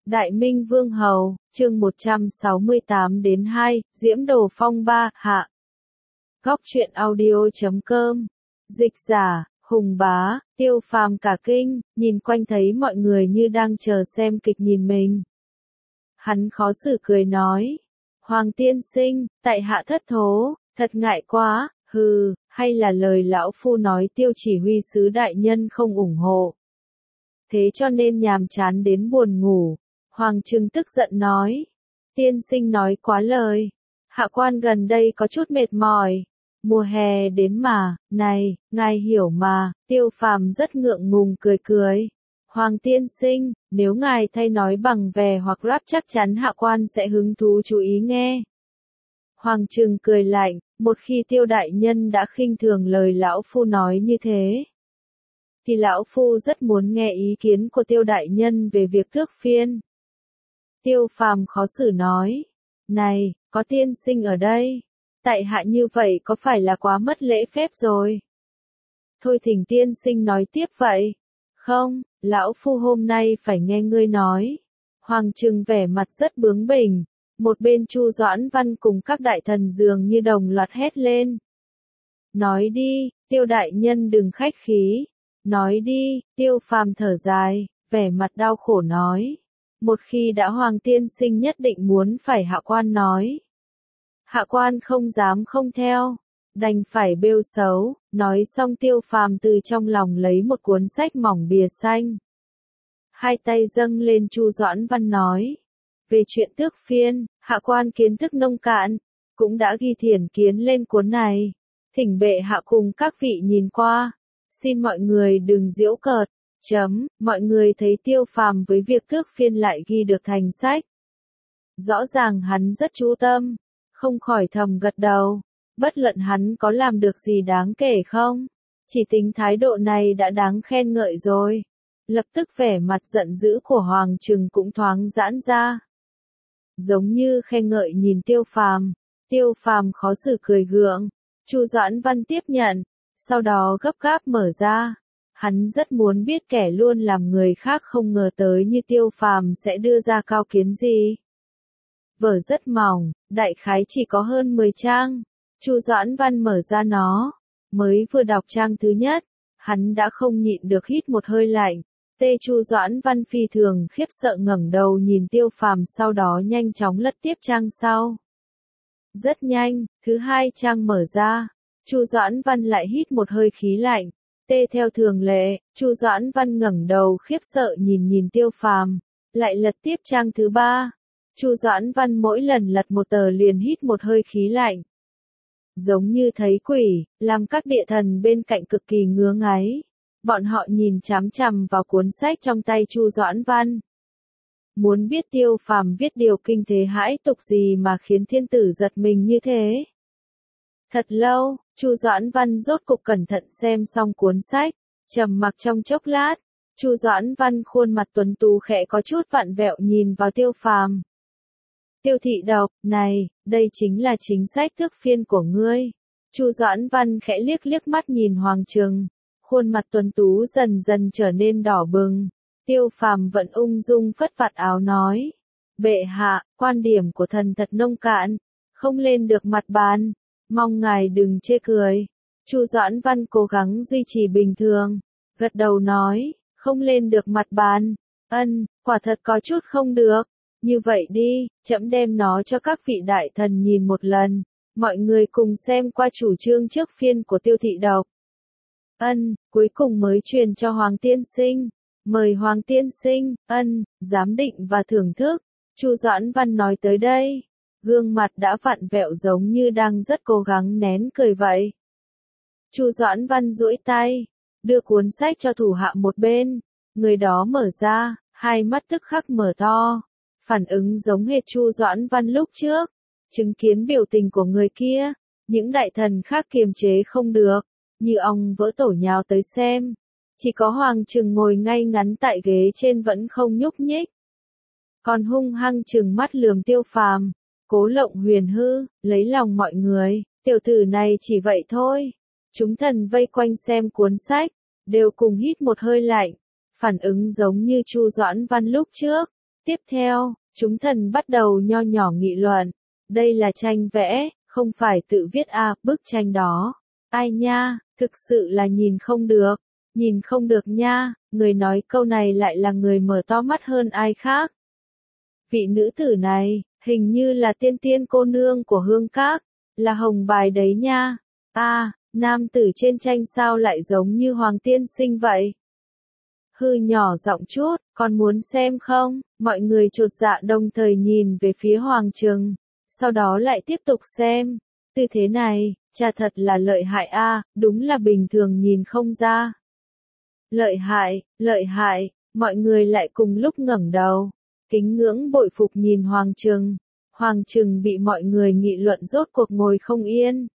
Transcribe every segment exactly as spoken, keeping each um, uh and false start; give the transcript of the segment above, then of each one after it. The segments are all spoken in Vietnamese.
Đại Minh Vương Hầu, chương một trăm sáu mươi tám đến hai, Diễm Đồ Phong ba, hạ. Góc truyện audio chấm com. Dịch giả, Hùng Bá, Tiêu Phàm cả kinh, nhìn quanh thấy mọi người như đang chờ xem kịch nhìn mình. Hắn khó xử cười nói. Hoàng tiên sinh, tại hạ thất thố, thật ngại quá, hừ, hay là lời lão phu nói Tiêu chỉ huy sứ đại nhân không ủng hộ. Thế cho nên nhàm chán đến buồn ngủ. Hoàng Trừng tức giận nói. Tiên sinh nói quá lời. Hạ quan gần đây có chút mệt mỏi. Mùa hè đến mà, này, ngài hiểu mà, Tiêu Phàm rất ngượng ngùng cười cười. Hoàng tiên sinh, nếu ngài thay nói bằng vẻ hoặc rap chắc chắn hạ quan sẽ hứng thú chú ý nghe. Hoàng Trừng cười lạnh, một khi Tiêu đại nhân đã khinh thường lời lão phu nói như thế, thì lão phu rất muốn nghe ý kiến của Tiêu đại nhân về việc tước phiên. Tiêu Phàm khó xử nói, này, có tiên sinh ở đây, tại hạ như vậy có phải là quá mất lễ phép rồi? Thôi thỉnh tiên sinh nói tiếp vậy. Không, lão phu hôm nay phải nghe ngươi nói. Hoàng Trừng vẻ mặt rất bướng bỉnh, một bên Chu Doãn Văn cùng các đại thần dường như đồng loạt hét lên. Nói đi, Tiêu đại nhân đừng khách khí. Nói đi, Tiêu Phàm thở dài, vẻ mặt đau khổ nói. Một khi đã Hoàng tiên sinh nhất định muốn phải hạ quan nói. Hạ quan không dám không theo, đành phải bêu xấu, nói xong Tiêu Phàm từ trong lòng lấy một cuốn sách mỏng bìa xanh. Hai tay dâng lên Chu Doãn Văn nói. Về chuyện tước phiên, hạ quan kiến thức nông cạn, cũng đã ghi thiển kiến lên cuốn này. Thỉnh bệ hạ cùng các vị nhìn qua. Xin mọi người đừng giễu cợt. Chấm, mọi người thấy Tiêu Phàm với việc tước phiên lại ghi được thành sách. Rõ ràng hắn rất chú tâm, không khỏi thầm gật đầu. Bất luận hắn có làm được gì đáng kể không, chỉ tính thái độ này đã đáng khen ngợi rồi. Lập tức vẻ mặt giận dữ của Hoàng Trừng cũng thoáng giãn ra. Giống như khen ngợi nhìn Tiêu Phàm, Tiêu Phàm khó xử cười gượng. Chu Doãn Văn tiếp nhận, sau đó gấp gáp mở ra. Hắn rất muốn biết kẻ luôn làm người khác không ngờ tới như Tiêu Phàm sẽ đưa ra cao kiến gì. Vở rất mỏng, đại khái chỉ có hơn mười trang. Chu Doãn Văn mở ra nó, mới vừa đọc trang thứ nhất, hắn đã không nhịn được hít một hơi lạnh. Tê Chu Doãn Văn phi thường khiếp sợ ngẩng đầu nhìn Tiêu Phàm, sau đó nhanh chóng lật tiếp trang sau. Rất nhanh, thứ hai trang mở ra, Chu Doãn Văn lại hít một hơi khí lạnh. Tê theo thường lệ, Chu Doãn Văn ngẩng đầu khiếp sợ nhìn nhìn Tiêu Phàm, lại lật tiếp trang thứ ba. Chu Doãn Văn mỗi lần lật một tờ liền hít một hơi khí lạnh. Giống như thấy quỷ, làm các địa thần bên cạnh cực kỳ ngứa ngáy. Bọn họ nhìn chằm chằm vào cuốn sách trong tay Chu Doãn Văn. Muốn biết Tiêu Phàm viết điều kinh thế hãi tục gì mà khiến thiên tử giật mình như thế. Thật lâu, Chu Doãn Văn rốt cục cẩn thận xem xong cuốn sách, trầm mặc trong chốc lát. Chu Doãn Văn khuôn mặt tuấn tú khẽ có chút vặn vẹo nhìn vào Tiêu Phàm. Tiêu thị độc, này, đây chính là chính sách tước phiên của ngươi. Chu Doãn Văn khẽ liếc liếc mắt nhìn Hoàng Trừng, khuôn mặt tuấn tú dần dần trở nên đỏ bừng. Tiêu Phàm vẫn ung dung phất phạt áo nói. Bệ hạ, quan điểm của thần thật nông cạn, không lên được mặt bàn, mong ngài đừng chê cười. Chu Doãn Văn cố gắng duy trì bình thường, gật đầu nói, không lên được mặt bàn, ân, quả thật có chút không được. Như vậy đi, trẫm đem nó cho các vị đại thần nhìn một lần, mọi người cùng xem qua chủ trương trước phiên của Tiêu thị độc. Ân, cuối cùng mới truyền cho Hoàng tiên sinh, mời Hoàng tiên sinh, ân, giám định và thưởng thức. Chu Doãn Văn nói tới đây, gương mặt đã vặn vẹo giống như đang rất cố gắng nén cười vậy. Chu Doãn Văn duỗi tay, đưa cuốn sách cho thủ hạ một bên, người đó mở ra, hai mắt tức khắc mở to. Phản ứng giống hệt Chu Doãn Văn lúc trước, chứng kiến biểu tình của người kia, những đại thần khác kiềm chế không được, như ong vỡ tổ nhào tới xem. Chỉ có Hoàng Trừng ngồi ngay ngắn tại ghế trên vẫn không nhúc nhích. Còn hung hăng trừng mắt lườm Tiêu Phàm, cố lộng huyền hư, lấy lòng mọi người, tiểu tử này chỉ vậy thôi. Chúng thần vây quanh xem cuốn sách, đều cùng hít một hơi lạnh, phản ứng giống như Chu Doãn Văn lúc trước. Tiếp theo, chúng thần bắt đầu nho nhỏ nghị luận. Đây là tranh vẽ, không phải tự viết à, bức tranh đó. Ai nha, thực sự là nhìn không được. Nhìn không được nha, người nói câu này lại là người mở to mắt hơn ai khác. Vị nữ tử này, hình như là tiên tiên cô nương của Hương Các, là hồng bài đấy nha. À, nam tử trên tranh sao lại giống như Hoàng tiên sinh vậy? Hư nhỏ giọng chút, còn muốn xem không? Mọi người chột dạ đồng thời nhìn về phía Hoàng Trừng, sau đó lại tiếp tục xem. Tư thế này, chà thật là lợi hại a, à, đúng là bình thường nhìn không ra. Lợi hại, lợi hại, mọi người lại cùng lúc ngẩng đầu, kính ngưỡng bội phục nhìn Hoàng Trừng. Hoàng Trừng bị mọi người nghị luận rốt cuộc ngồi không yên.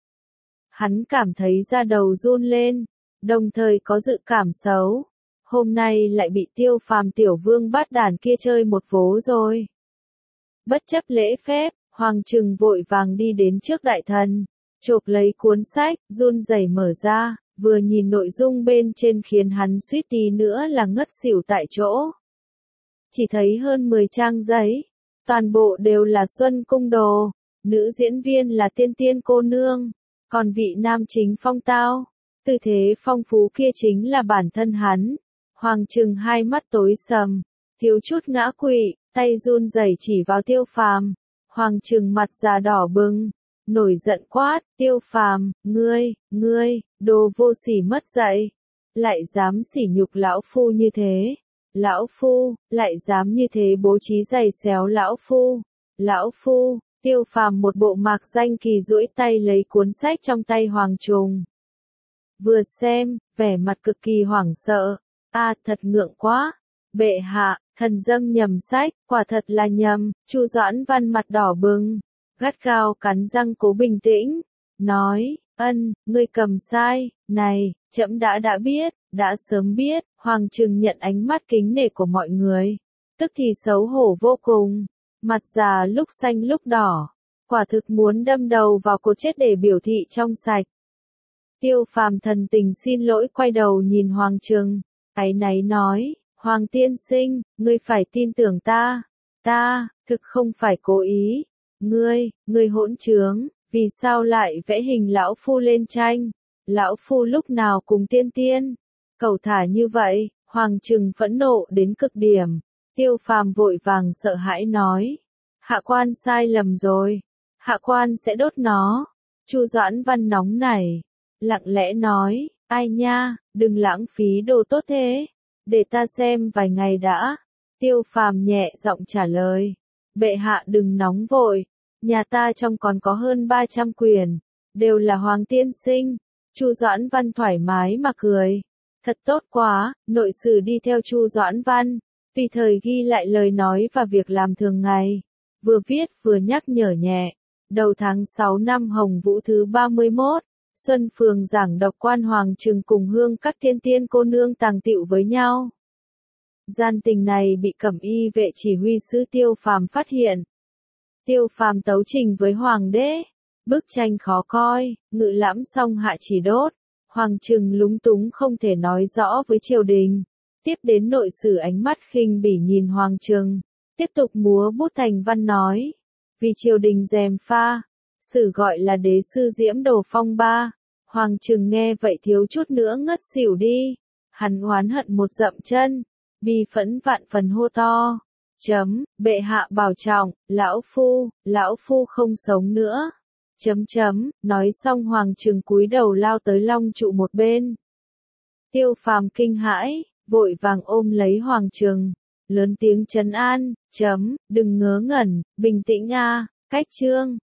Hắn cảm thấy da đầu run lên, đồng thời có dự cảm xấu. Hôm nay lại bị Tiêu Phàm tiểu vương bát đản kia chơi một vố rồi. Bất chấp lễ phép, Hoàng Trừng vội vàng đi đến trước đại thần, chộp lấy cuốn sách, run rẩy mở ra, vừa nhìn nội dung bên trên khiến hắn suýt tí nữa là ngất xỉu tại chỗ. Chỉ thấy hơn mười trang giấy, toàn bộ đều là Xuân Cung Đồ, nữ diễn viên là tiên tiên cô nương, còn vị nam chính phong tao, tư thế phong phú kia chính là bản thân hắn. Hoàng Trừng hai mắt tối sầm, thiếu chút ngã quỵ, tay run rẩy chỉ vào Tiêu Phàm. Hoàng Trừng mặt già đỏ bừng, nổi giận quát, Tiêu Phàm, ngươi, ngươi, đồ vô sỉ mất dạy, lại dám sỉ nhục lão phu như thế. Lão phu, lại dám như thế bố trí giày xéo lão phu. Lão phu, Tiêu Phàm một bộ mạc danh kỳ duỗi tay lấy cuốn sách trong tay Hoàng Trùng. Vừa xem, vẻ mặt cực kỳ hoảng sợ. A à, thật ngượng quá. Bệ hạ, thần dâng nhầm sách, quả thật là nhầm. Chu Doãn Văn mặt đỏ bừng, gắt gao cắn răng cố bình tĩnh, nói, ân, ngươi cầm sai, này, trẫm đã đã biết, đã sớm biết. Hoàng Trừng nhận ánh mắt kính nể của mọi người, tức thì xấu hổ vô cùng, mặt già lúc xanh lúc đỏ, quả thực muốn đâm đầu vào cột chết để biểu thị trong sạch. Tiêu Phàm thần tình xin lỗi quay đầu nhìn Hoàng Trừng, áy náy nói, Hoàng tiên sinh, ngươi phải tin tưởng ta, ta, thực không phải cố ý, ngươi, ngươi hỗn trướng, vì sao lại vẽ hình lão phu lên tranh, lão phu lúc nào cùng tiên tiên, cẩu thả như vậy. Hoàng Trừng phẫn nộ đến cực điểm, Tiêu Phàm vội vàng sợ hãi nói, hạ quan sai lầm rồi, hạ quan sẽ đốt nó. Chu Doãn Văn nóng nảy, lặng lẽ nói, ai nha, đừng lãng phí đồ tốt thế, để ta xem vài ngày đã. Tiêu Phàm nhẹ giọng trả lời, bệ hạ đừng nóng vội, nhà ta trong còn có hơn ba trăm quyển, đều là Hoàng tiên sinh. Chu Doãn Văn thoải mái mà cười, thật tốt quá, nội sử đi theo Chu Doãn Văn, tùy thời ghi lại lời nói và việc làm thường ngày, vừa viết vừa nhắc nhở nhẹ. Đầu tháng sáu năm Hồng Vũ thứ ba mươi mốt, Xuân Phường giảng độc quan Hoàng Trừng cùng Hương Các tiên tiên cô nương tàng tựu với nhau. Gian tình này bị Cẩm Y vệ chỉ huy sứ Tiêu Phàm phát hiện. Tiêu Phàm tấu trình với Hoàng đế, bức tranh khó coi, ngự lãm xong hạ chỉ đốt. Hoàng Trừng lúng túng không thể nói rõ với triều đình. Tiếp đến nội sử ánh mắt khinh bỉ nhìn Hoàng Trừng, tiếp tục múa bút thành văn nói, vì triều đình gièm pha, sử gọi là đế sư Diễm Đồ Phong ba. Hoàng Trừng nghe vậy thiếu chút nữa ngất xỉu đi, hắn oán hận một dậm chân, bi phẫn vạn phần hô to, chấm, bệ hạ bảo trọng, lão phu, lão phu không sống nữa. Chấm chấm, nói xong Hoàng Trừng cúi đầu lao tới long trụ một bên. Tiêu Phàm kinh hãi, vội vàng ôm lấy Hoàng Trừng, lớn tiếng trấn an, chấm, đừng ngớ ngẩn, bình tĩnh a, cách chương.